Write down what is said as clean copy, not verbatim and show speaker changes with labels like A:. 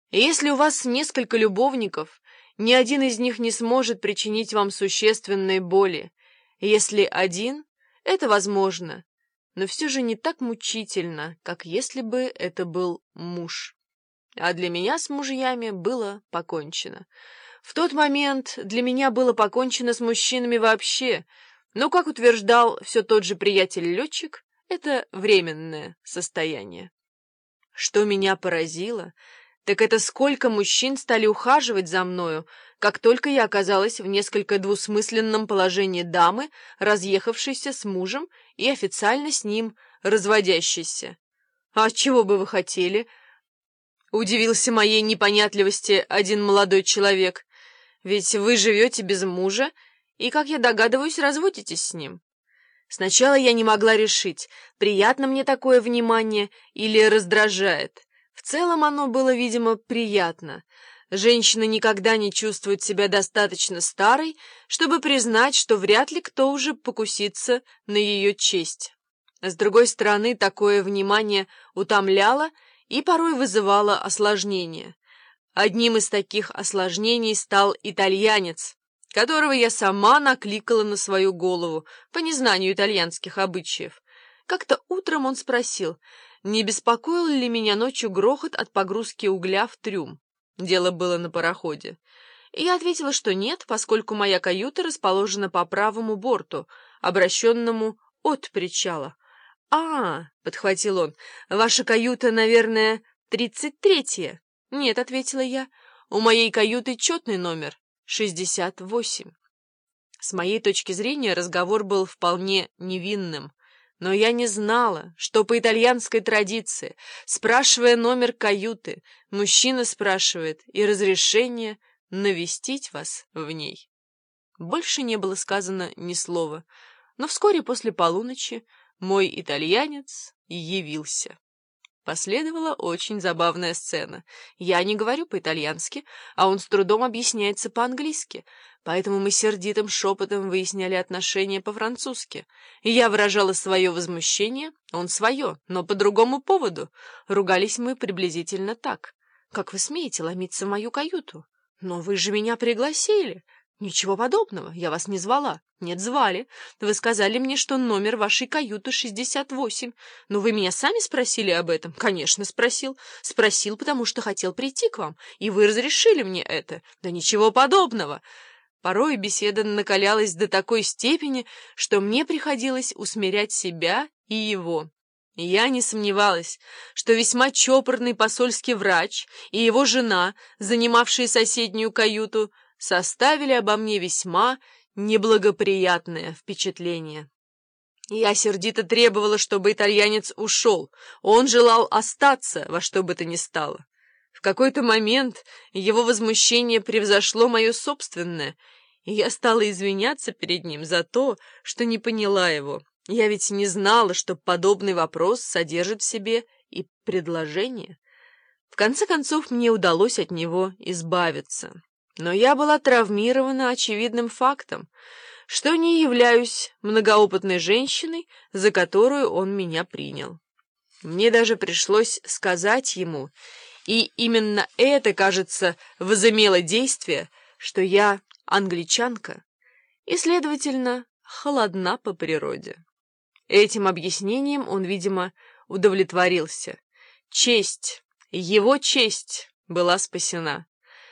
A: И если у вас несколько любовников, ни один из них не сможет причинить вам существенной боли. Если один, это возможно, но все же не так мучительно, как если бы это был муж. А для меня с мужьями было покончено. В тот момент для меня было покончено с мужчинами вообще, но, как утверждал все тот же приятель-летчик, это временное состояние. Что меня поразило, так это сколько мужчин стали ухаживать за мною, как только я оказалась в несколько двусмысленном положении дамы, разъехавшейся с мужем и официально с ним разводящейся. «А чего бы вы хотели?» — удивился моей непонятливости один молодой человек. «Ведь вы живете без мужа и, как я догадываюсь, разводитесь с ним». Сначала я не могла решить, приятно мне такое внимание или раздражает. В целом оно было, видимо, приятно. Женщина никогда не чувствует себя достаточно старой, чтобы признать, что вряд ли кто уже покусится на ее честь. С другой стороны, такое внимание утомляло и порой вызывало осложнения. Одним из таких осложнений стал итальянец, которого я сама накликала на свою голову по незнанию итальянских обычаев. Как-то утром он спросил, не беспокоил ли меня ночью грохот от погрузки угля в трюм. Дело было на пароходе. И я ответила, что нет, поскольку моя каюта расположена по правому борту, обращенному от причала. — подхватил он, — ваша каюта, наверное, 33-я? — Нет, — ответила я, — у моей каюты четный номер 68. С моей точки зрения разговор был вполне невинным, но я не знала, что по итальянской традиции, спрашивая номер каюты, мужчина спрашивает и разрешение навестить вас в ней. Больше не было сказано ни слова, но вскоре после полуночи мой итальянец явился. Последовала очень забавная сцена. Я не говорю по-итальянски, а он с трудом объясняется по-английски, поэтому мы сердитым шепотом выясняли отношения по-французски. Я выражала свое возмущение, он свое, но по другому поводу. Ругались мы приблизительно так. «Как вы смеете ломиться в мою каюту? Но вы же меня пригласили!» «Ничего подобного, я вас не звала». «Нет, звали. Вы сказали мне, что номер вашей каюты 68. Но вы меня сами спросили об этом?» «Конечно, спросил. Спросил, потому что хотел прийти к вам, и вы разрешили мне это». «Да ничего подобного». Порой беседа накалялась до такой степени, что мне приходилось усмирять себя и его. И я не сомневалась, что весьма чопорный посольский врач и его жена, занимавшие соседнюю каюту, составили обо мне весьма неблагоприятное впечатление. Я сердито требовала, чтобы итальянец ушел. Он желал остаться во что бы то ни стало. В какой-то момент его возмущение превзошло мое собственное, и я стала извиняться перед ним за то, что не поняла его. Я ведь не знала, что подобный вопрос содержит в себе и предложение. В конце концов, мне удалось от него избавиться. Но я была травмирована очевидным фактом, что не являюсь многоопытной женщиной, за которую он меня принял. Мне даже пришлось сказать ему, и именно это, кажется, возымело действие, что я англичанка и, следовательно, холодна по природе. Этим объяснением он, видимо, удовлетворился. Честь, его честь была спасена.